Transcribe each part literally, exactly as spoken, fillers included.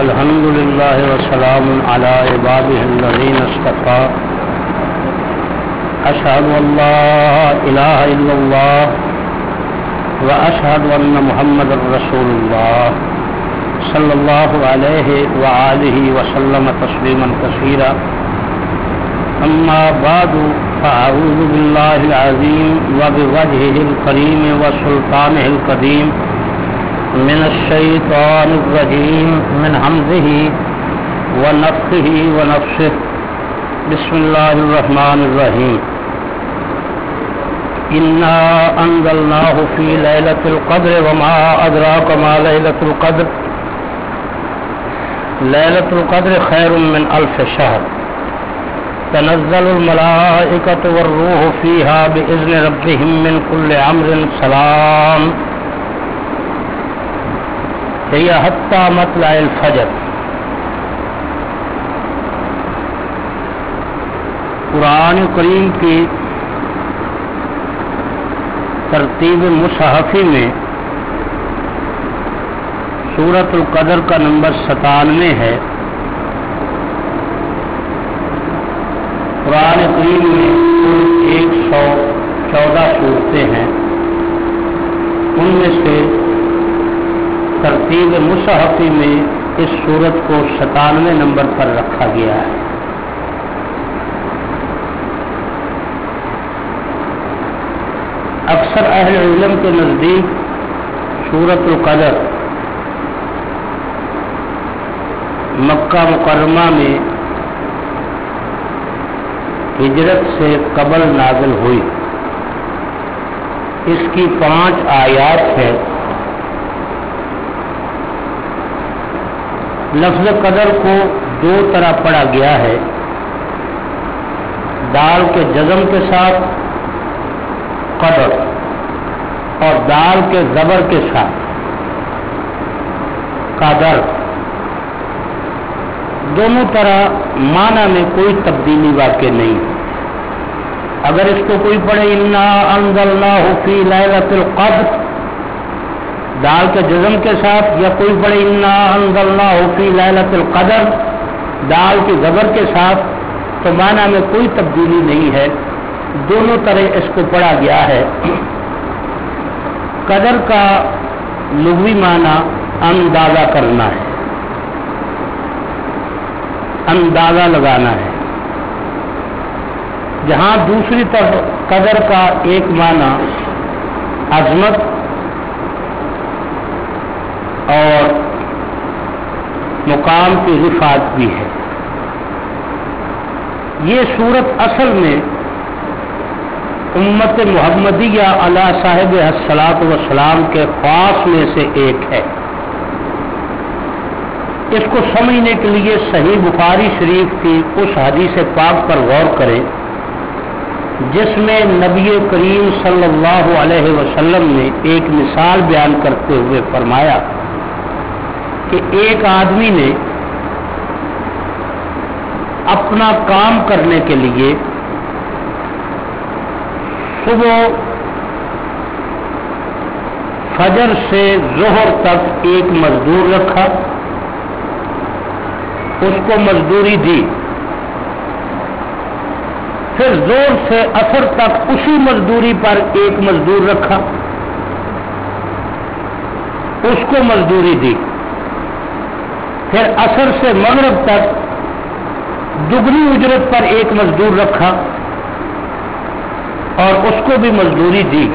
الحمد لله وسلام على عباده الذين اصطفى أشهد أن لا إله إلا الله وأشهد أن محمد رسول الله صلى الله عليه وآله وسلم تسليما كثيرا أما بعد فأعوذ بالله العظيم وبوجهه الكريم وسلطانه القديم من الشيطان الرجيم من همزه ونفخه ونفسه بسم الله الرحمن الرحيم إنا أنزلناه في ليلة القدر وما أدراك ما ليلة القدر ليلة القدر خير من ألف شهر تنزل الملائكة والروح فيها بإذن ربهم من كل أمر سلام هي حتى مطلع الفجر۔ قرآن کریم کی ترتیب مصحفی میں سورۃ القدر کا نمبر ستانوے ہے۔ قرآن کریم میں ایک سو چودہ صورتیں ہیں، ان میں سے ترتیب مصحفی میں اس سورت کو ستانوے نمبر پر رکھا گیا ہے۔ اکثر اہل علم کے نزدیک سورۃ القدر مکہ مکرمہ میں ہجرت سے قبل نازل ہوئی۔ اس کی پانچ آیات ہیں۔ لفظ قدر کو دو طرح پڑھا گیا ہے، دال کے جزم کے ساتھ قدر اور دال کے زبر کے ساتھ قدر۔ دونوں طرح معنی میں کوئی تبدیلی واقع نہیں۔ اگر اس کو کوئی پڑھے انا انزلناہ فی لیلۃ القدر دال کے جزم کے ساتھ، یا کوئی پڑھے انا انزلناہ فی لیلۃ القدر دال کے زبر کے ساتھ، تو معنی میں کوئی تبدیلی نہیں ہے، دونوں طرح اس کو پڑھا گیا ہے۔ قدر کا لغوی معنی اندازہ کرنا ہے، اندازہ لگانا ہے، جہاں دوسری طرف قدر کا ایک معنی عظمت اور مقام کی رفعت بھی ہے۔ یہ صورت اصل میں امت محمدیہ علی صاحب الصلاۃ والسلام کے خاص میں سے ایک ہے۔ اس کو سمجھنے کے لیے صحیح بخاری شریف کی اس حدیث پاک پر غور کریں جس میں نبی کریم صلی اللہ علیہ وسلم نے ایک مثال بیان کرتے ہوئے فرمایا کہ ایک آدمی نے اپنا کام کرنے کے لیے صبح فجر سے ظہر تک ایک مزدور رکھا، اس کو مزدوری دی، پھر زور سے اثر تک اسی مزدوری پر ایک مزدور رکھا، اس کو مزدوری دی، پھر اثر سے مغرب تک دگنی اجرت پر ایک مزدور رکھا اور اس کو بھی مزدوری دی۔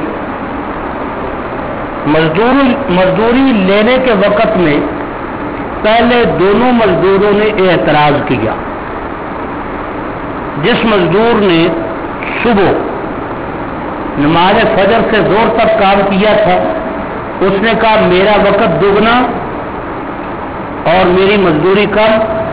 مزدوری مزدوری لینے کے وقت میں پہلے دونوں مزدوروں نے اعتراض کیا۔ جس مزدور نے صبح نماز فجر سے زور تک کام کیا تھا اس نے کہا میرا وقت دگنا اور میری مزدوری کم،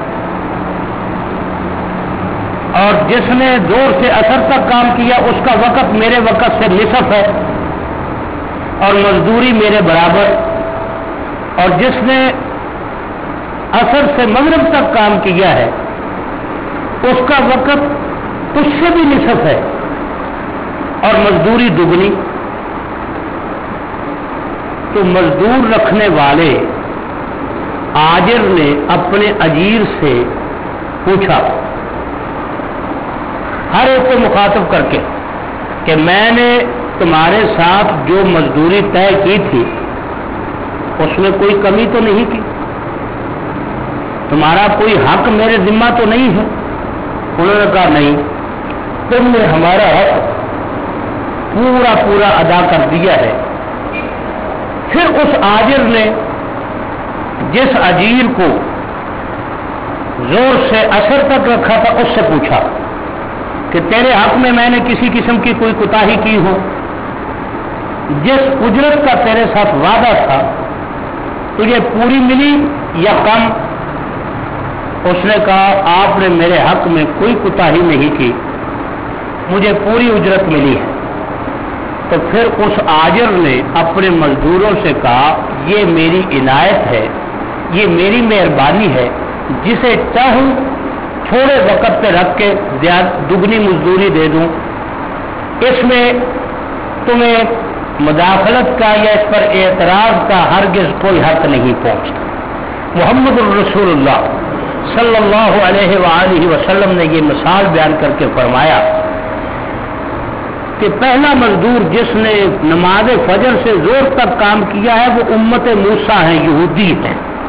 اور جس نے زور سے اثر تک کام کیا اس کا وقت میرے وقت سے نصف ہے اور مزدوری میرے برابر، اور جس نے اثر سے مغرب تک کام کیا ہے اس کا وقت اس سے بھی نصف ہے اور مزدوری دگنی۔ تو مزدور رکھنے والے आजिर ने अपने अजीर से पूछा, हर एक को मुखातब करके, कि मैंने तुम्हारे साथ जो मजदूरी तय की थी उसमें कोई कमी तो नहीं की, तुम्हारा कोई हक मेरे जिम्मा तो नहीं है? उन्होंने कहा नहीं, तुमने हमारा हक पूरा पूरा अदा कर दिया है। फिर उस आजिर ने जिस अजीर को जोर से असर तक रखा था उससे पूछा कि तेरे हक में मैंने किसी किस्म की कोई कोताही की हो, जिस उजरत का तेरे साथ वादा था तुझे पूरी मिली या कम? उसने कहा, आपने मेरे हक में कोई कोताही नहीं की, मुझे पूरी उजरत मिली है। तो फिर उस आजिर ने अपने मजदूरों से कहा, ये मेरी इनायत है, ये मेरी मेहरबानी है, जिसे चाहूं थोड़े वक्त पे रख के दुगनी मजदूरी दे दूं, इसमें तुम्हें मुदाखलत का या इस पर एतराज का हरगिज कोई हक नहीं पहुंचता। मुहम्मदुर रसूलुल्लाह सल्लल्लाहु अलैहि वालिहि वसल्लम ने ये मिसाल बयान करके फरमाया कि पहला मजदूर जिसने नमाज फजर से जोर तक काम किया है वो उम्मत मूसा है, यहूदी है।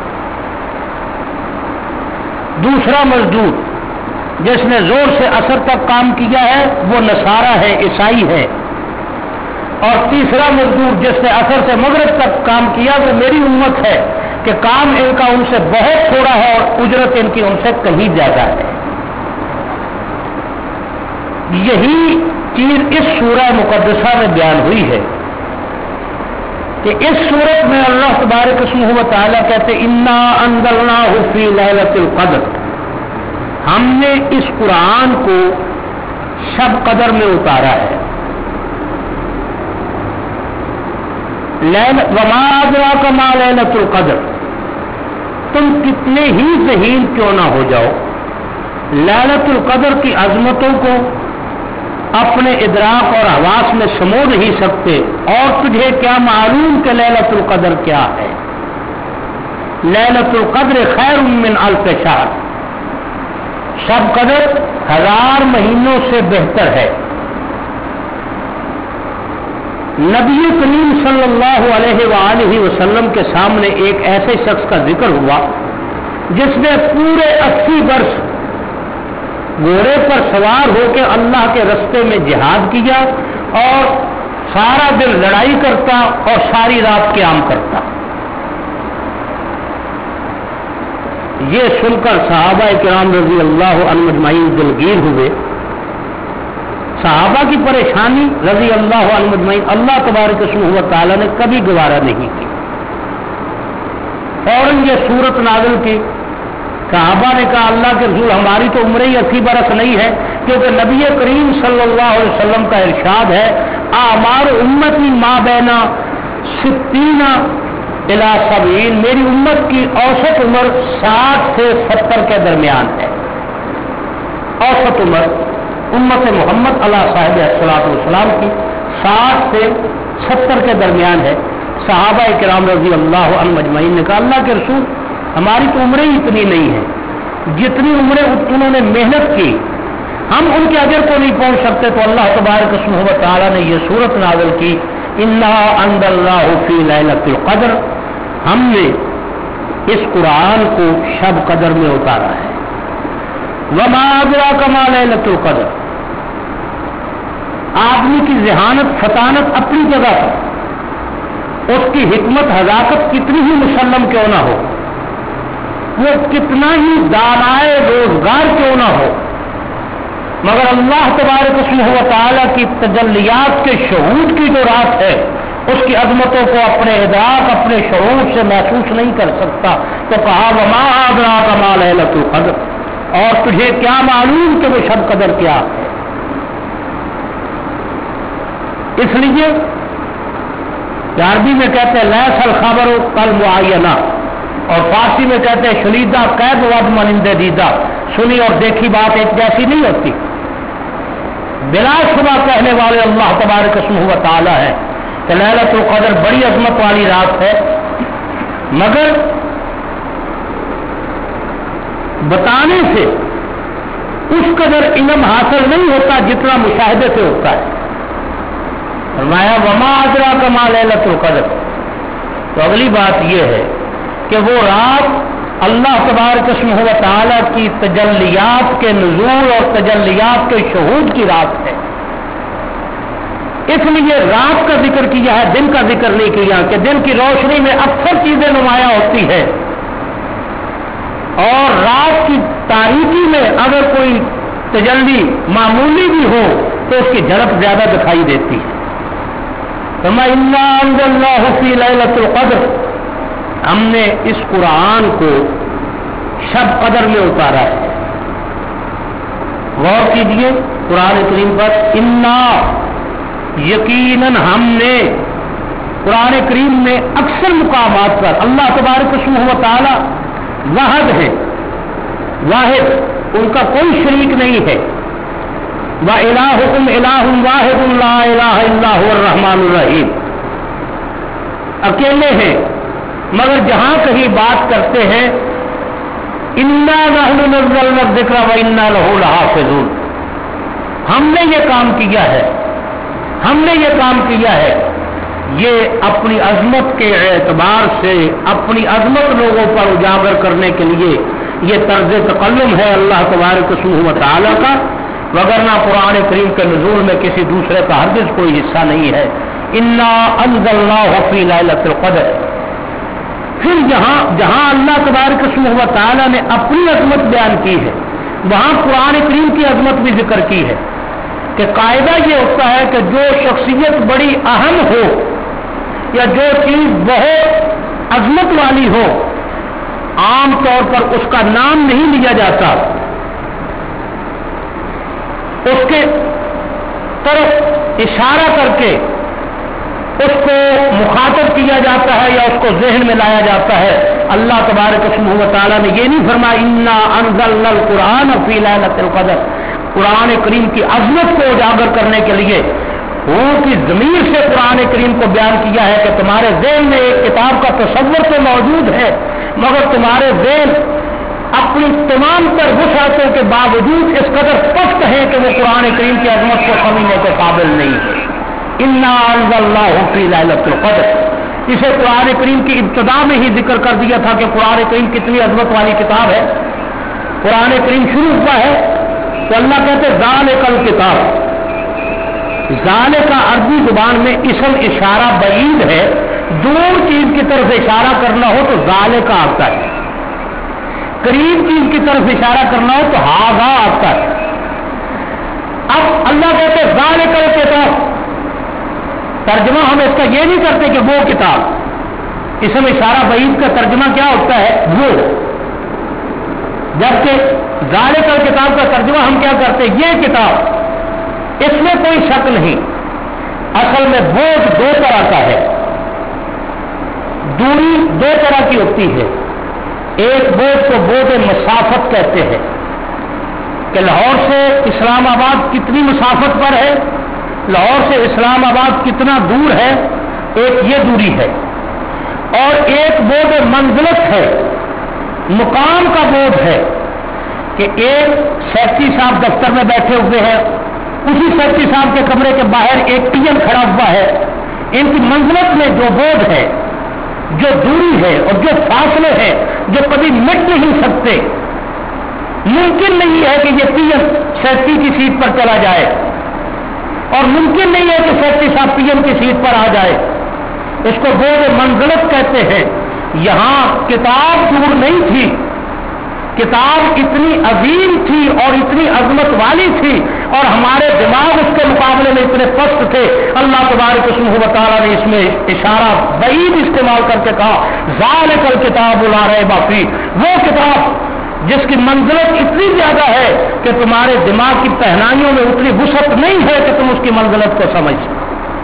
दूसरा मजदूर जिसने जोर से असर तक काम किया है वो नसारा है, ईसाई है। और तीसरा मजदूर जिसने असर से मगरिब तक काम किया वो मेरी उम्मत है कि काम इनका उनसे बहुत थोड़ा है और उजरत इनकी उनसे कहीं ज्यादा है। यही चीज इस सूरह मुकद्दसा में बयान हुई है कि इस सूरत में अल्लाह तबारक व तआला कहते, इन्ना अंज़लनाहु फी लैलतिल क़द्र, हमने इस कुरान को शब कदर में उतारा है। वमा अदराका मा लैलतुल क़द्र, तुम कितने ही ज़हीन क्यों ना हो जाओ, लैलतुल क़द्र की अजमतों को अपने इदराक और हवास में समो नहीं सकते। और तुझे क्या मालूम कि लैलतुल क़द्र क्या है? लैलतुल क़द्र खैरुम मिन अल्फ शहर, शब कदर हजार महीनों से बेहतर है। नबी करीम सल्लल्लाहु अलैहि वसल्लम के सामने एक ऐसे शख्स का जिक्र हुआ जिसने पूरे अस्सी वर्ष घोड़े पर सवार होकर अल्लाह के रास्ते में जिहाद किया और सारा दिन लड़ाई करता और सारी रात क़याम करता। ये सुनकर सहाबा किराम रज़ी अल्लाह अन्हुम अजमईन दिलगीर हुए। सहाबा की परेशानी रज़ी अल्लाह अन्हुम अजमईन अल्लाह तबारक व तआला ने कभी गवारा नहीं की। फौरन ये सूरत नाज़िल की। सहाबा ने कहा, अल्लाह के रसूल, हमारी तो उम्र ही अस्सी बरस नहीं है, क्योंकि नबी करीम सल्लल्लाहु अलैहि वसल्लम का इरशाद है, आमार उम्मती मा बैना सित्तीना इला सबईन, मेरी उम्मत की औसत उम्र साठ से सत्तर के दरमियान है। औसत उम्र उम्मत मोहम्मद अला साहिब अस्सलातु वस्सलाम की साठ से सत्तर के दरमियान है। सहाबा किराम रज़ी अल्लाह अन्हुम अजमईन ने कहा, अल्लाह के रसूल, हमारी तो उम्रें ही इतनी नहीं है, जितनी उम्रें उन्होंने मेहनत की हम उनके अजर को नहीं पहुंच सकते। तो अल्लाह तबारक व तआला ने यह सूरत नाज़िल की, इन्ना अंज़लनाहु फी लैलतिल क़द्र, हमने इस कुरान को शब कदर में उतारा है। वमा अदराका मा लैलतुल क़द्र, आदमी की ज़हानत फतानत अपनी जगह पर, उसकी हिकमत हज़ाकत कितनी ही मुसल्लम क्यों ना हो, वो कितना ही दानाए रोजगार क्यों ना हो, मगर अल्लाह तबारक व तआला की तजल्लियात के शहूद की जो रात है उसकी अजमतों को अपने इदराक अपने शऊर से महसूस नहीं कर सकता। तो कहा, वमा अदराका मा लैलतुल क़द्र, और तुझे क्या मालूम कि वो शब कदर क्या है। इसलिए अरबी में कहते हैं लैसल खबर कल मुआयना, और फारसी में कहते हैं शनीदा कैद वद मनिंदे दीदा, सुनी और देखी बात एक जैसी नहीं होती। बिलाशुबा कहने वाले अल्लाह तबारक व तआला है कि लैलतुल क़द्र बड़ी अजमत वाली रात है, मगर बताने से उस कदर इल्म हासिल नहीं होता जितना मुशाहिदे से होता है। फरमाया वमा अदरा कमा लैलतुल कद्र। तो अगली बात यह है कि वो रात अल्लाह तबारक व तआला की तजल्लियात के नुज़ूल और तजल्लियात के शहूद की रात है, इसलिए रात का जिक्र किया है, दिन का जिक्र नहीं किया कि दिन की रोशनी में अक्सर चीजें नुमाया होती है और रात की तारीकी में अगर कोई तजल्ली मामूली भी हो तो उसकी झलक ज्यादा दिखाई देती है। फरमा इन्ना अंज़लनाहु फी लैलतुल क़द्र, हमने इस कुरान को शब कदर में उतारा है। गौर कीजिए कुरान करीम पर, इन्ना यकीनन हमने। कुरान करीम में अक्सर मुकामात पर अल्लाह तबारक व तआला वाहिद है, वाहिद, उनका कोई शरीक नहीं है। व इलाहुकुम इलाहुन वाहिदुन ला इलाहा इल्ला हुवर रहमानुर रहीम, अकेले हैं मगर जहां कहीं बात करते हैं इन्ना नहनु नज़्ज़लना ज़िक्रा व इन्ना लहू लहाफ़िज़ून, हमने ये काम किया है, हमने ये काम किया है। ये अपनी अजमत के एतबार से अपनी अजमत लोगों पर उजागर करने के लिए ये तर्ज तकल्लुम है अल्लाह तबारक व तआला का, वगरना कुरान करीम के नुज़ूल में किसी दूसरे का हरगिज़ कोई हिस्सा नहीं है। इन्ना अंज़लनाहु फी लैलतुल क़द्र। फिर जहां जहां अल्लाह तबारक व तआला ने अपनी अजमत बयान की है वहां कुरान करीम की अजमत भी जिक्र की है कि कायदा ये होता है कि जो शख्सियत बड़ी अहम हो या जो चीज बहुत अजमत वाली हो, आम तौर पर उसका नाम नहीं लिया जाता, उसके तरफ इशारा करके उसको मुखातब किया जाता है या उसको ज़हन में लाया जाता है। अल्लाह तबारक व तआला ने ये नहीं फरमाया इन्ना अंज़लनल कुरान फी लैलतिल क़द्र, कुरान करीम की अजमत को उजागर करने के लिए वो की ज़मीर से कुरान करीम को बयान किया है कि तुम्हारे ज़हन में एक किताब का तसव्वुर तो मौजूद है मगर तुम्हारे ज़हन अपनी तमाम तर वुसअतों के बावजूद इस कदर पस्त है कि वो कुरान करीम की अजमत को समझने के काबिल नहीं है। इन्ना अंज़लनाहु फी लैलतिल क़द्र, इसे कुरान करीम की इब्तिदा में ही जिक्र कर दिया था कि कुरान करीम कितनी अजमत वाली किताब है। कुरान करीम शुरू हुआ है तो अल्लाह कहते ज़ालिकल किताब, ज़ाले का अरबी जुबान में इसम इशारा बईद है, दूर चीज की तरफ इशारा करना हो तो ज़ाले का आता है, करीब चीज की तरफ इशारा करना हो तो हाजा आता है। अब अल्लाह कहते ज़ालिकल किताब, तर्जमा हम इसका ये नहीं करते कि वो किताब, इसम इशारा बईद का तर्जमा क्या होता है वो, जबकि ज़ालिकल किताब का तर्जमा हम क्या करते हैं ये किताब। इसमें कोई शक नहीं, असल में बोझ दो तरह का है, दूरी दो तरह की होती है। एक बोझ को बोझ मसाफत कहते हैं कि लाहौर से इस्लामाबाद कितनी मसाफत पर है, लाहौर से इस्लामाबाद कितना दूर है, एक ये दूरी है। और एक बोझ मंजिलत है, मुकाम का बोझ है कि एक सेक्रेटरी साहब दफ्तर में बैठे हुए हैं, उसी सेक्रेटरी साहब के कमरे के बाहर एक टीएम खड़ा हुआ है, इनकी मंजिलत में जो बोझ है, जो दूरी है और जो फासले हैं जो कभी मिट नहीं सकते, मुमकिन नहीं है कि ये पीएम सेक्रेटरी की सीट पर चला जाए और मुमकिन नहीं है कि सेक्रेटरी साहब पीएम की सीट पर आ जाए, इसको बोझ मंजिलत कहते हैं। यहां किताब दूर नहीं थी, किताब इतनी अजीम थी और इतनी अजमत वाली थी और हमारे दिमाग उसके मुकाबले में इतने पस्त थे। अल्लाह तबारक व तआला ने इसमें इशारा बईद इस्तेमाल करके कहा ज़ालिकल किताबु ला रैब फीह, वो किताब जिसकी मंजिलत इतनी ज्यादा है कि तुम्हारे दिमाग की पहनाइयों में उतनी वुसअत नहीं है कि तुम उसकी मंजिलत को समझ सको।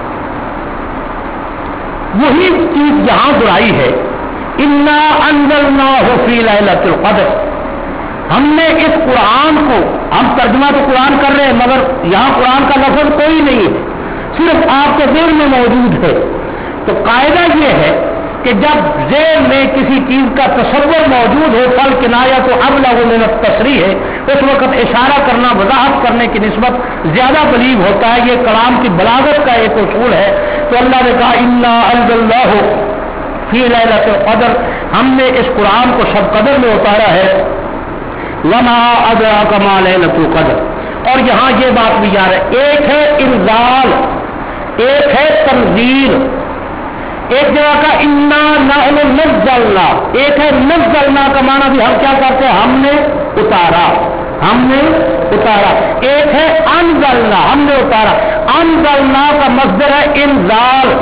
वही चीज यहां दुहराई है, इन्ना अंज़लनाहु फी लैलतिल क़द्र, हमने इस कुरान को, हम तर्जुमा तो कुरान कर रहे हैं मगर यहां कुरान का लफ्ज कोई नहीं है, सिर्फ आपके दिल में मौजूद है। तो कायदा यह है کہ جب ذہن میں کسی چیز کا تصور موجود ہو فل کنایا تو ابلغ من التصریح ہے، اس وقت اشارہ کرنا وضاحت کرنے کی نسبت زیادہ بلیغ ہوتا ہے. یہ کلام کی بلاغت کا ایک اصول ہے. تو اللہ نے کہا انا انزلناہ فی لیلۃ القدر، ہم نے اس قرآن کو شب قدر میں اتارا ہے. وما ادراک ما لیلۃ القدر، اور یہاں یہ بات بھی یاد ہے، ایک ہے انزال، ایک ہے تنزیل. ایک جگہ کا انا نحن نزلنا، ایک ہے نزلنا کا معنی بھی ہم کیا کرتے ہیں، ہم نے اتارا، ہم نے اتارا. ایک ہے انزلنا، ہم نے اتارا. انزلنا کا مصدر ہے انزال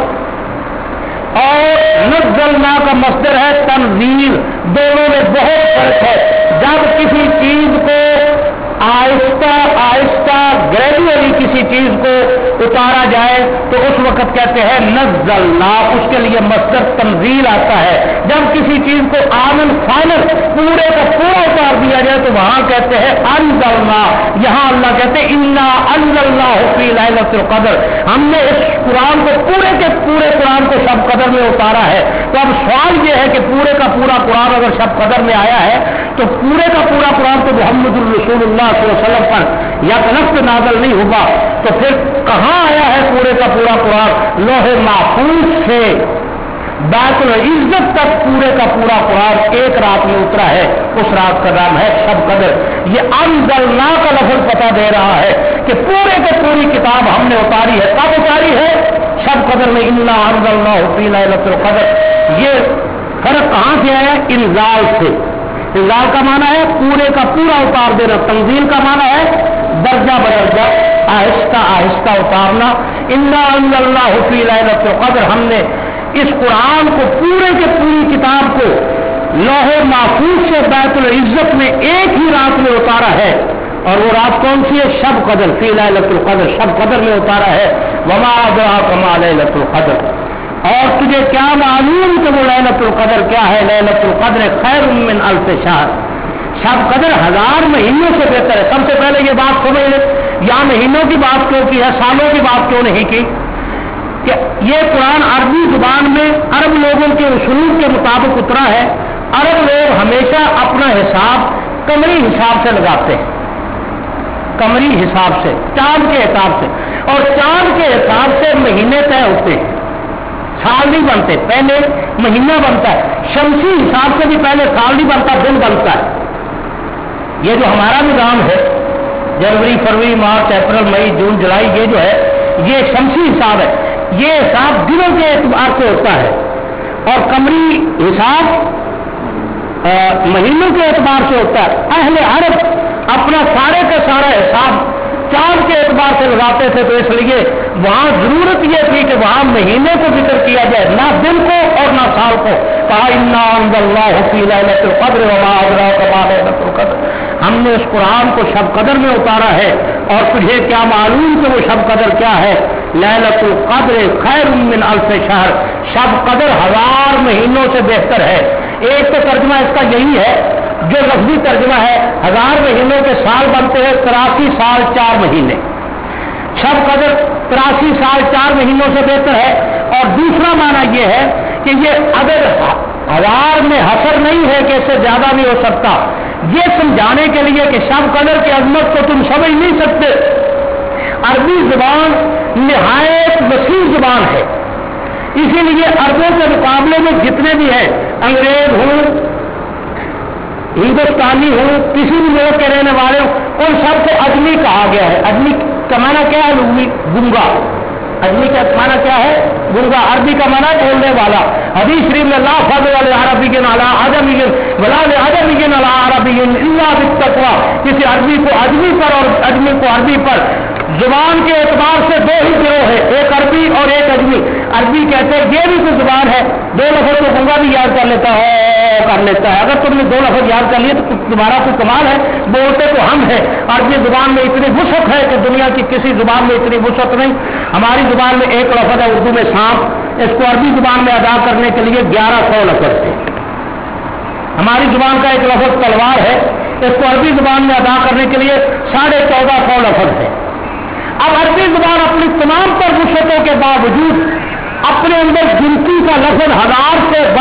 اور نزلنا کا مصدر ہے تنزیل. دونوں میں بہت فرق ہے. جب کسی چیز کو آہستہ آہستہ گریجولی کسی چیز کو اتارا جائے تو اس وقت کہتے ہیں نزلنا، اس کے لیے مصدر تنزیل آتا ہے. جب کسی چیز کو آمن فائنل پورے کا پورا اتار دیا جائے تو وہاں کہتے ہیں انزلنا. یہاں اللہ کہتے ہیں انا انزلناہ فی لیلۃ القدر، ہم نے اس قرآن کو پورے کے پورے قرآن کو شب قدر میں اتارا ہے. تو اب سوال یہ ہے کہ پورے کا پورا قرآن اگر شب قدر میں آیا ہے تو پورے کا پورا قرآن تو محمد الرسول اللہ صلی اللہ علیہ وسلم پر یا کنفت نازل نہیں ہوگا، تو پھر کہاں آیا ہے پورے کا پورا قرآن؟ لوح محفوظ سے بیت العزت تک پورے کا پورا قرآن ایک رات میں اترا ہے. اس رات کا نام ہے شب قدر. یہ انزلنا کا لفظ پتہ دے رہا ہے کہ پورے کے پوری کتاب ہم نے اتاری ہے. کب اتاری ہے؟ شب قدر میں. انا انزلناہ فی لیلۃ القدر. یہ فرق کہاں سے آیا؟ انزال سے. انزال کا معنی ہے پورے کا پورا اتار دینا، تنزیل کا معنی ہے درجہ بدرجہ آہستہ آہستہ اتارنا. انا انزلناہ فی لیلۃ القدر، ہم نے اس قرآن کو پورے کے پوری کتاب کو لوح محفوظ سے بیت العزت میں ایک ہی رات میں اتارا ہے. اور وہ رات کون سی ہے؟ شب قدر. فی لیلۃ القدر، شب قدر میں اتارا ہے. وما ادراک ما لیلۃ القدر، اور تجھے کیا معلوم کہ وہ لیلۃ القدر کیا ہے؟ لیلۃ القدر خیر من الف شہر، شب قدر ہزار مہینوں سے بہتر ہے. سب سے پہلے یہ بات سمجھ لیں، یہاں مہینوں کی بات کیوں کی ہے، سالوں کی بات کیوں نہیں کی؟ کہ یہ قرآن عربی زبان میں عرب لوگوں کے اسلوب کے مطابق اترا ہے. عرب لوگ ہمیشہ اپنا حساب قمری حساب سے لگاتے ہیں، قمری حساب سے، چاند کے حساب سے، اور چاند کے حساب سے مہینے طے ہوتے ہیں، سال نہیں بنتے. پہلے مہینہ بنتا ہے، شمسی حساب سے بھی پہلے سال نہیں بنتا، دن بنتا ہے. یہ جو ہمارا نظام ہے جنوری فروری مارچ اپریل مئی جون جولائی، یہ جو ہے یہ شمسی حساب ہے. یہ حساب دنوں کے اعتبار سے ہوتا ہے اور قمری حساب مہینوں کے اعتبار سے ہوتا ہے. اہل عرب اپنا سارے کا سارا حساب چاند کے اعتبار سے لگاتے تھے، تو اس لیے وہاں ضرورت یہ تھی کہ وہاں مہینے کو ذکر کیا جائے، نہ دن کو اور نہ سال کو. کہا انا انزلناہ فی لیلۃ القدر وما ادراک ما لیلۃ القدر، ہم نے اس قرآن کو شب قدر میں اتارا ہے. اور تجھے کیا معلوم کہ وہ شب قدر کیا ہے؟ لیلۃ القدر خیر من الف شہر، شب قدر ہزار مہینوں سے بہتر ہے. ایک تو ترجمہ اس کا یہی ہے جو لفظی ترجمہ ہے، ہزار مہینوں کے سال بنتے ہیں تراسی سال چار مہینے. شب قدر تراسی سال چار مہینوں سے بہتر ہے. اور دوسرا معنی یہ ہے کہ یہ اگر ہزار میں حصر نہیں ہے کہ اس سے زیادہ بھی ہو سکتا، یہ سمجھانے کے لیے کہ شب قدر کی عظمت کو تم سمجھ نہیں سکتے. عربی زبان نہایت وسیع زبان ہے، اسی لیے عربوں کے مقابلے میں جتنے بھی ہیں، انگریز ہوں، ہندوستانی ہوں، کسی بھی ملک کے رہنے والے ہوں، ان سب کو اجمی کہا گیا ہے. اجمی کا معنی کیا ہے؟ لغوی گنگا. اجمی کا معنی کیا ہے؟ گنگا. عربی کا معنی بولنے والا. حدیث شریف میں لا فضل عربی علی عجمی ولا لعجمی علی عربی الا بالتقوی، کسی عربی کو اجمی پر اور اجمی کو عربی پر زبان کے اعتبار سے دو ہی گروہ ہے، ایک عربی اور ایک اجمی. عربی کہتے ہیں یہ بھی کوئی زبان ہے، دو لفظ کو گنگا بھی یاد کر لیتا ہے کر لیتا ہے. اگر تم نے دو لفظ یاد کر لیے تو تمہارا کوئی کمال ہے. بولتے تو ہم ہیں. عربی زبان میں اتنی وسعت ہے کہ دنیا کی کسی زبان میں اتنی وسعت نہیں. ہماری زبان میں ایک لفظ ہے اردو میں سانپ، اس کو عربی زبان میں ادا کرنے کے لیے گیارہ سو لفظ تھے. ہماری زبان کا ایک لفظ تلوار ہے، اس کو عربی زبان میں ادا کرنے کے لیے ساڑھے چودہ سو لفظ ہے. اب عربی زبان اپنی تمام پر وسعتوں کے باوجود اپنے اندر گنتی کا لفظ ہزار سے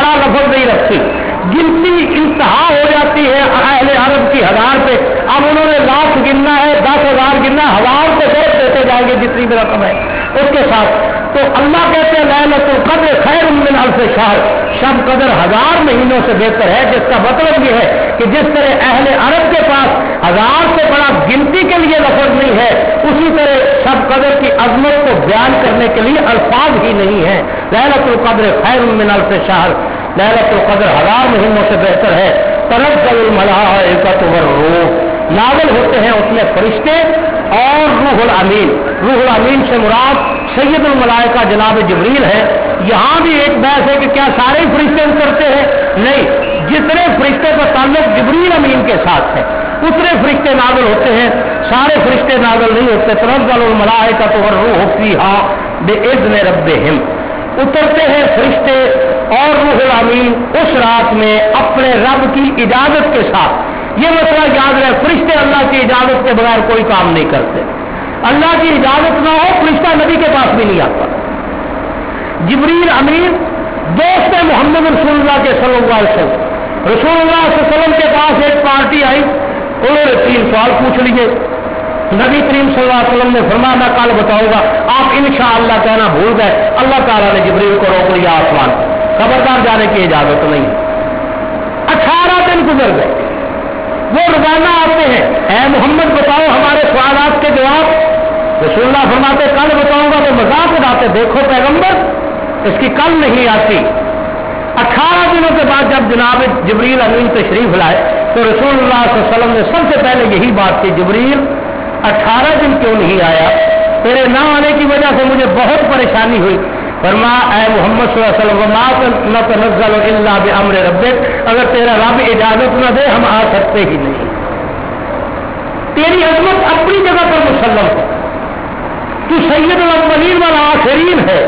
رکھتی. گنتی انتہا ہو جاتی ہے اہل عرب کی ہزار پہ. اب انہوں نے لاکھ گننا ہے, دس ہزار گننا, ہزار کو ضرب دیتے جائیں گے جتنی بھی رقم ہے اس کے ساتھ. تو اللہ کہتے ہیں لیلۃ القدر خیر من الف شہر, شب قدر ہزار مہینوں سے بہتر ہے. جس کا مطلب یہ ہے کہ جس طرح اہل عرب کے پاس ہزار سے بڑا گنتی کے لیے لفظ نہیں ہے, اسی طرح شب قدر کی عظمت کو بیان کرنے کے لیے الفاظ ہی نہیں ہیں. لیلۃ القدر خیر من الف شہر, لیلۃ القدر ہزار مہینوں سے بہتر ہے. تنزل الملائکۃ والروح, نازل ہوتے ہیں اس میں فرشتے اور روح الامین. روح الامین سے مراد سید الملائکہ جناب جبریل ہے. یہاں بھی ایک بحث ہے کہ کیا سارے فرشتے اترتے ہیں؟ نہیں, جتنے فرشتے کا تعلق جبریل امین کے ساتھ ہے اتنے فرشتے نازل ہوتے ہیں, سارے فرشتے نازل نہیں ہوتے. تنزل الملائکۃ والروح فیہا بإذن ربہم, اترتے ہیں فرشتے اور روح الامین اس رات میں اپنے رب کی اجازت کے ساتھ. یہ مسئلہ یاد رہے, فرشتے اللہ کی اجازت کے بغیر کوئی کام نہیں کرتے. اللہ کی اجازت نہ ہو فرشتہ نبی کے پاس بھی نہیں آتا. جبریل امین دوست محمد رسول اللہ کے صلی اللہ علیہ وسلم, رسول اللہ صلی اللہ علیہ وسلم کے پاس ایک پارٹی آئی, انہوں نے تین سوال پوچھ لیے. نبی کریم صلی اللہ علیہ وسلم نے فرمایا میں کل بتاؤں گا, آپ انشاءاللہ کہنا بھول گئے. اللہ تعالیٰ نے جبریل کو روک لیا آسمان, خبردار جانے کی اجازت نہیں. اٹھارہ دن گزر گئے, وہ روزانہ آتے ہیں, اے محمد بتاؤ ہمارے سوالات کے جواب. رسول اللہ فرماتے کل بتاؤں گا, تو مذاق اڑاتے, دیکھو پیغمبر اس کی کل نہیں آتی. اٹھارہ دنوں کے بعد جب جناب جبریل امین تشریف لائے تو رسول اللہ صلی اللہ علیہ وسلم نے سب سے پہلے یہی بات کی, جبریل اٹھارہ دن کیوں نہیں آیا؟ تیرے نہ آنے کی وجہ سے مجھے بہت پریشانی ہوئی. فرمایا اے محمد صلی اللہ علیہ وسلم نہ تنزل الا بامر ربک, اگر تیرا رب اجازت نہ دے ہم آ سکتے ہی نہیں. تیری عظمت اپنی جگہ پر مسلم ہے, تو سید الاولین والآخرین ہے,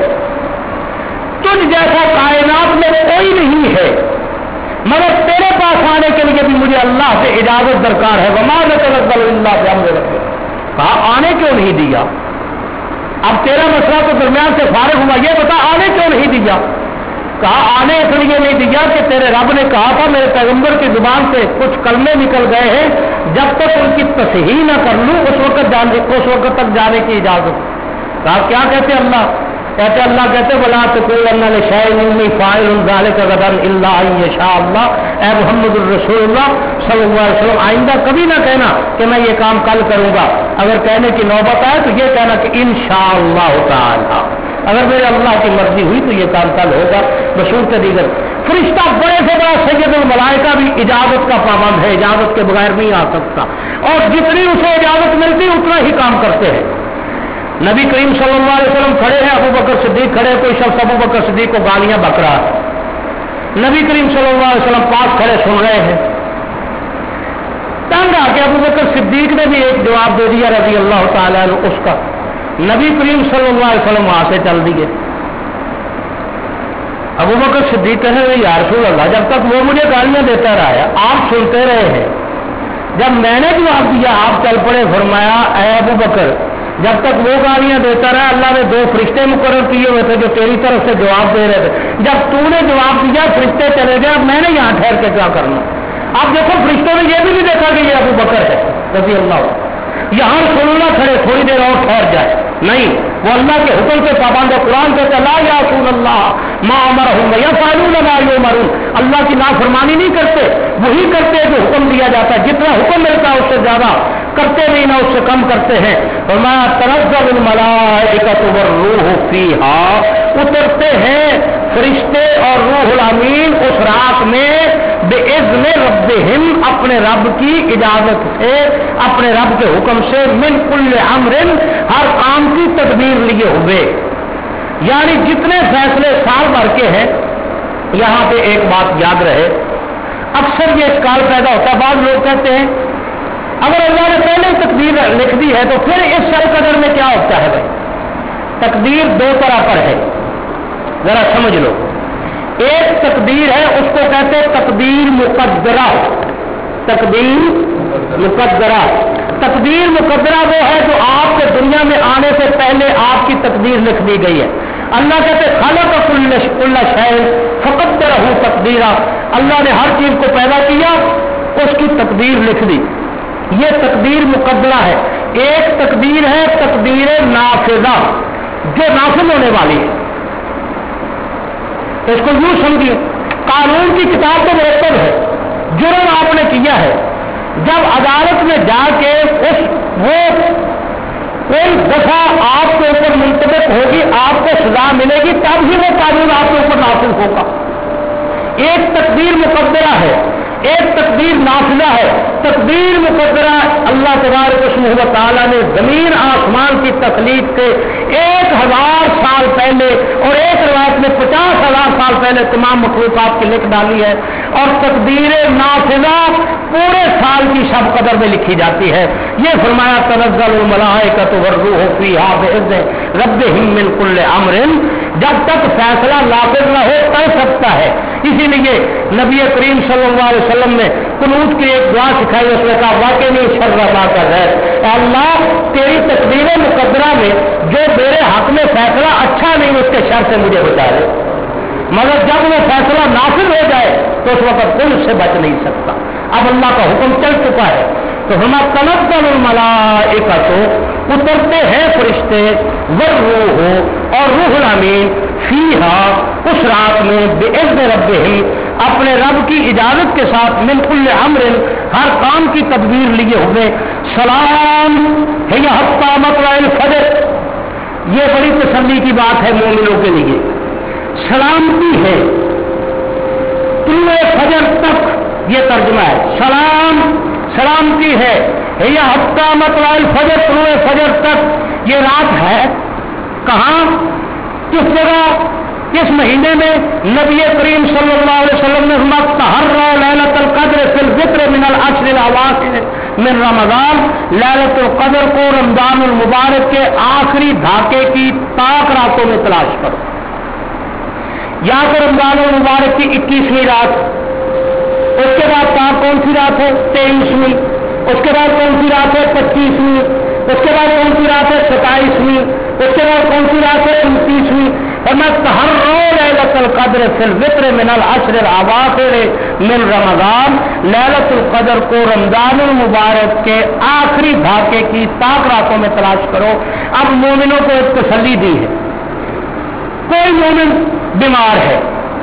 تجھ جیسا کائنات میں کوئی نہیں ہے, مگر تیرے پاس آنے کے لیے بھی مجھے اللہ سے اجازت درکار ہے. وما نتنزل الا بامر ربک, کہا آنے کیوں نہیں دیا؟ اب تیرا مسئلہ تو درمیان سے فارغ ہوا, یہ بتا آنے کیوں نہیں دیا؟ کہا آنے اس لیے نہیں دیا کہ تیرے رب نے کہا تھا میرے پیغمبر کی زبان سے کچھ کلمے نکل گئے ہیں, جب تک ان کی تصحیح نہ کر لوں اس وقت جانے اس وقت تک جانے کی اجازت. کہا کیا کہتے اللہ؟ کہتے اللہ کہتے ولا تقولن لشیء انی فاعل ذلک غدا الا ان یشاء اللہ. اے محمد الرسول اللہ صلی اللہ علیہ وسلم آئندہ کبھی نہ کہنا کہ میں یہ کام کل کروں گا. اگر کہنے کی نوبت آئے تو یہ کہنا کہ انشاءاللہ تعالی, اگر میرے اللہ کی مرضی ہوئی تو یہ کام کل ہوگا. بصورت دیگر فرشتہ بڑے سے بڑا سید الملائکہ بھی اجازت کا پابند ہے, اجازت کے بغیر نہیں آ سکتا, اور جتنی اسے اجازت ملتی اتنا ہی کام کرتے ہیں. نبی کریم صلی اللہ علیہ وسلم کھڑے ہیں, ابو بکر صدیق کھڑے, کوئی شخص ابو بکر صدیق کو گالیاں بک رہا ہے. نبی کریم صلی اللہ علیہ وسلم پاس کھڑے سن رہے ہیں. تنگ آ کے ابو بکر صدیق نے بھی ایک جواب دے دیا رضی اللہ تعالیٰ عنہ اس کا. نبی کریم صلی اللہ علیہ وسلم وہاں سے چل دیے. ابو بکر صدیق کہنے لگے یا رسول اللہ جب تک وہ مجھے گالیاں دیتا رہا ہے آپ سنتے رہے ہیں, جب میں نے جواب دیا آپ چل پڑے. فرمایا اے ابو بکر جب تک وہ گالیاں دیتا رہا اللہ نے دو فرشتے مقرر کیے ہوئے تھے جو تیری طرف سے جواب دے رہے تھے. جب تو نے جواب دیا فرشتے چلے گئے, اب میں نے یہاں ٹھہر کے کیا کرنا؟ اب دیکھو فرشتوں نے یہ بھی نہیں دیکھا کہ یہ ابو بکر ہے رضی اللہ. یہاں رسول اللہ کھڑے تھوڑی دیر اور ٹھہر جائے, نہیں, وہ اللہ کے حکم کے پابند ہے. قرآن کہتا ہے لا یعصون اللہ ما امرهم ویفعلون ما یؤمرون, اللہ کی نافرمانی نہیں کرتے, وہی کرتے جو حکم دیا جاتا ہے. جتنا حکم ملتا ہے اس سے زیادہ کرتے نہیں, نہ اس سے کم کرتے ہیں. فرمایا تنزل الملائکۃ والروح فیہا, اترتے ہیں فرشتے اور روح الامین اس رات میں باذن ربہم, اپنے رب کی اجازت سے, اپنے رب کے حکم سے, من کل امر, ہر کام کی تدبیر لیے ہوئے. یعنی جتنے فیصلے سال بھر کے ہیں. یہاں پہ ایک بات یاد رہے, اکثر یہ اشکال پیدا ہوتا ہے, بعض لوگ کہتے ہیں اگر اللہ نے پہلے تقدیر لکھ دی ہے تو پھر اس شب قدر میں کیا ہوتا ہے؟ بھائی تقدیر دو طرح پر ہے, ذرا سمجھ لو. ایک تقدیر ہے اس کو کہتے ہیں تقدیر مقدرہ. تقدیر مقدرہ, تقدیر مقدرہ وہ ہے جو آپ کے دنیا میں آنے سے پہلے آپ کی تقدیر لکھ دی گئی ہے. اللہ کہتے خلق کل شیء फक़द्दरहू तक़दीरा, अल्लाह ने हर चीज को पैदा किया, उसकी तकदीर लिख दी। ये तकदीर मुकद्दरा है। एक तकदीर है तकदीर नाफिजा, जो नाफिज होने वाली है। इसको यूं समझिए, कानून की किताब तो मुरतब है, जुर्म आपने किया है, जब अदालत में जाके उस वो कोई दफा आपके ऊपर मुंतबिक होगी, आपको सजा मिलेगी, तब ही वो कानून आपके ऊपर नाफिज होगा। एक तकदीर मुकद्दरा है, एक तकदीर नाफिजा है। तकदीर मुकद्दरा अल्लाह तबारक व तआला ने जमीन आसमान की तखलीक के एक हजार साल पहले और एक रिवायत में पचास हजार साल पहले तमाम मखलूक़ात की लिख डाली है। और तकदीर नाफिजा पूरे साल की शब कदर में लिखी जाती है। ये फरमाया तनज़्ज़लुल मलाइकतु वर्रूहु फ़ीहा बिइज़्नि रब्बिहिम मिन कुल्लि अम्रिन, जब तक फैसला नाफिज न हो तय सकता है। इसीलिए नबी करीम सल्लल्लाहु अलैहि वसल्लम ने कुनूत की एक दुआ सिखाई, उसने कहा वाकई नहीं शर्रा कर है, अल्लाह तेरी तकदीर मुकद्दरा में जो मेरे हक में फैसला अच्छा नहीं उसके शर से मुझे बचा ले, मगर जब वो फैसला नाफिज हो जाए तो उस वक्त कोई उससे बच नहीं सकता। अब अल्लाह का हुक्म चल चुका है तो हम तनज़्ज़लुल मलाइकतु, उतरते हैं फरिश्ते, वर्रूह और रूहुल अमीन, फीहा उस रात में, बिइज़्नि रब्बिहिम अपने रब की इजाजत के साथ, मिन कुल्लि अम्रिन हर काम की तदबीर लिए हुए, सलाम हिय हत्ता मतलअल फजर। ये बड़ी तसल्ली की बात है मोमिनों के लिए, सलामती है तुल्ले फजर तक, ये तर्जुमा है। सलाम सलामती है, हिय हत्ता मतलअल फजर, तुल्ले फजर तक ये रात है। कहाँ, किस जगह, किस महीने में? नबी करीम सल्लल्लाहु अलैहि वसल्लम ने फरमाया तहर्रा लैलतुल क़द्र फिल वित्र मिनल अश्रिल अवाखिर मिन रमज़ान, लैलतुल क़द्र को रमज़ानुल मुबारक के आखिरी धाके की ताक रातों में तलाश करो। या तो रमज़ानुल मुबारक की इक्कीसवीं रात, उसके बाद ताक कौन सी रात है? तेईसवीं। उसके बाद कौन सी रात है? पच्चीसवीं। उसके बाद कौन सी रात है? सताईसवीं। उसके बाद कौन सी रात है? उनतीसवीं। लैलतुल क़द्र फिल वित्र मिनल अश्रिल अवाखिर मिन रमज़ान, लैलतुल क़द्र को रमज़ानुल मुबारक के आखिरी धाके की ताक रातों में तलाश करो। अब मोमिनों को एक तसल्ली दी है, कोई मोमिन बीमार है,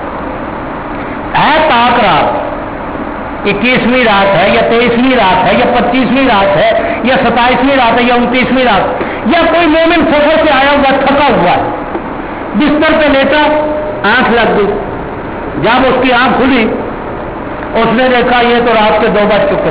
है ताक रात, इक्कीसवीं रात है या तेईसवीं रात है या पच्चीसवीं रात है या सताईसवीं रात है या उनतीसवीं रात, या कोई मोमिन सफर से आया हुआ थका हुआ है, बिस्तर पे लेटा, आंख लग गई, जब उसकी आंख खुली उसने देखा ये तो रात के दो बज चुके।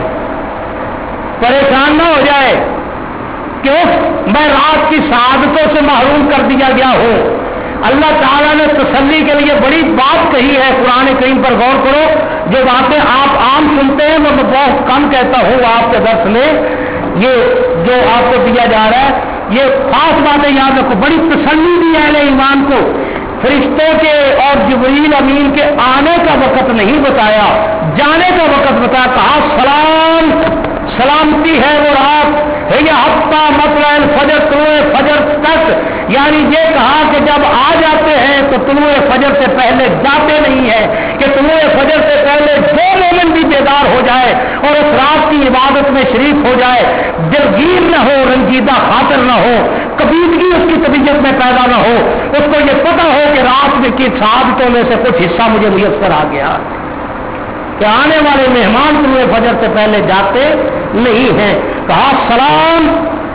परेशान ना हो जाए, क्यों? मैं रात की सादतों से महरूम कर दिया गया हूं। अल्लाह ताला ने तसल्ली के लिए बड़ी बात कही है, कुरान करीम पर गौर करो। जो बातें आप आम सुनते हैं वो मैं बहुत कम कहता हूं आपके दर्स में, ये जो आपको दिया जा रहा है ये खास बातें याद रखो। बड़ी तसल्ली दी है अहले ईमान को, फरिश्तों के और जिब्रील अमीन के आने का वक्त नहीं बताया, जाने का वक्त बताया। कहा सलाम, सलामती है वो रात, है ये हफ्ता मतलअल फजर, तुलुए फजर तक। यानी ये कहा कि जब आ जाते हैं तो तुलुए फजर से पहले जाते नहीं है, कि तुलुए फजर से पहले जो मोमिन भी बेदार हो जाए और उस रात की इबादत में शरीक हो जाए, दिलगीर न हो, रंजीदा खातिर न हो, कबीदगी उसकी तबीयत में पैदा न हो, उसको ये पता हो कि रात में की सादतों में से कुछ हिस्सा मुझे मुयस्सर आ गया, कि आने वाले मेहमान तुलुए फजर से पहले जाते नहीं हैं। कहा सलाम,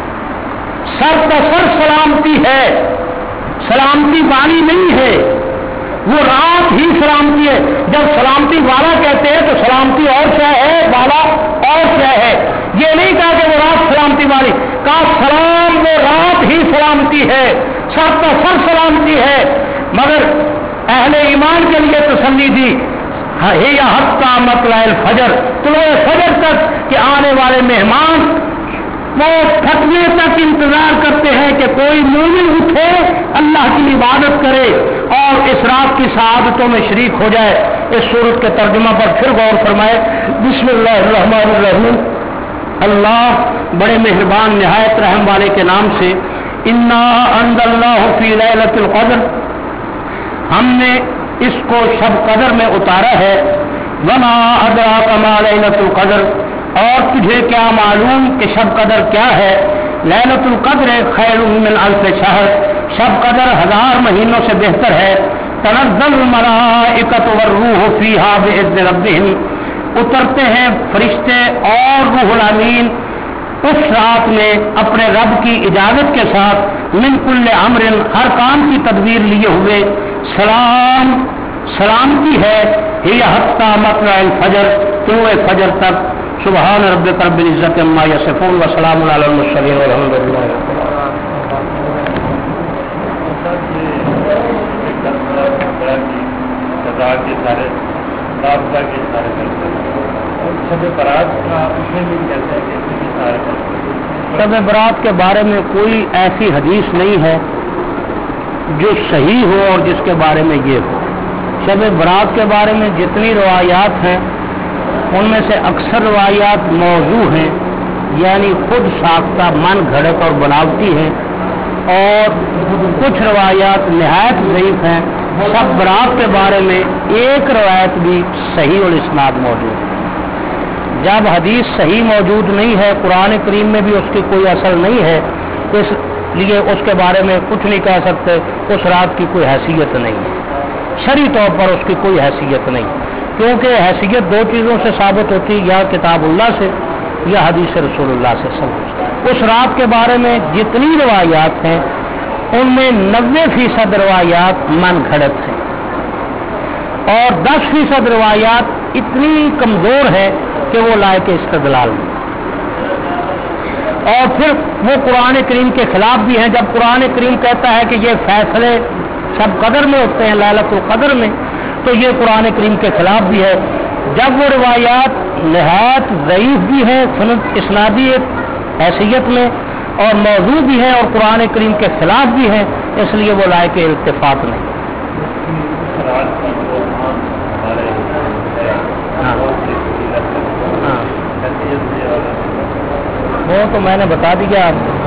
सर का सर सलामती है, सलामती वाली नहीं है, वो रात ही सलामती है। जब सलामती वाला कहते हैं तो सलामती और शय है, वाला और शय है। ये नहीं कहा कि वो रात सलामती वाली, कहा सलाम वो रात ही सलामती है, सर का सर सलामती है। मगर अहले ईमान के लिए तसल्ली दी है या हत्ता मतलअल फजर, तुलुए फजर तक, कि आने वाले मेहमान वो फतवे तक इंतजार करते हैं कि कोई मोमिन उठे, अल्लाह की इबादत करे और इस रात की सआदतों में शरीक हो जाए। इस सूरत के तर्जुमा पर फिर गौर फरमाए। बिस्मिल्लाहिर्रहमानिर्रहीम, अल्लाह बड़े मेहरबान निहायत रहम वाले के नाम से। इन्ना अंज़लनाहु फी लैलतिल क़द्र, हमने اس کو شب قدر میں اتارا ہے. وما ادراک ما لیلۃ القدر، اور تجھے کیا معلوم کہ شب قدر کیا ہے؟ لیلۃ القدر خیر من الف شہر، شب قدر ہزار مہینوں سے بہتر ہے. تنزل الملائکۃ والروح فیہا باذن ربہم، اترتے ہیں فرشتے اور روح الامین اس رات میں اپنے رب کی اجازت کے ساتھ. من کل امر، ہر کام کی تدبیر لیے ہوئے. سلام، سلامتی ہے. ہی حتی مطلع الفجر، طلوع فجر تک. سبحان ربک رب العزت عما یصفون وسلام علی المرسلین والحمد للہ رب شب برات کے بارے میں کوئی ایسی حدیث نہیں ہے جو صحیح ہو اور جس کے بارے میں یہ ہو. شب برات کے بارے میں جتنی روایات ہیں ان میں سے اکثر روایات موضوع ہیں، یعنی خود ساختہ من گھڑت اور بناوٹی ہیں، اور کچھ روایات نہایت ضعیف ہیں. شب برات کے بارے میں ایک روایت بھی صحیح اور اسناد موجود ہے. جب حدیث صحیح موجود نہیں ہے، قرآن کریم میں بھی اس کی کوئی اثر نہیں ہے، اس لیے اس کے بارے میں کچھ نہیں کہہ سکتے. اس رات کی کوئی حیثیت نہیں ہے، شرعی طور پر اس کی کوئی حیثیت نہیں، کیونکہ حیثیت دو چیزوں سے ثابت ہوتی ہے، یا کتاب اللہ سے یا حدیث رسول اللہ سے. سب اس رات کے بارے میں جتنی روایات ہیں ان میں نوے فیصد روایات من گھڑت ہیں، اور دس فیصد روایات اتنی کمزور ہے کہ وہ لائق استدلال ہیں. اور پھر وہ قرآن کریم کے خلاف بھی ہیں. جب قرآن کریم کہتا ہے کہ یہ فیصلے شب قدر میں ہوتے ہیں، لیلۃ القدر میں، تو یہ قرآن کریم کے خلاف بھی ہے. جب وہ روایات نہایت ضعیف بھی ہیں سند اسنادی حیثیت میں، اور موضوع بھی ہیں اور قرآن کریم کے خلاف بھی ہیں، اس لیے وہ لائق التفاق نہیں. ہاں ہاں وہ تو میں نے بتا دیا آپ کو.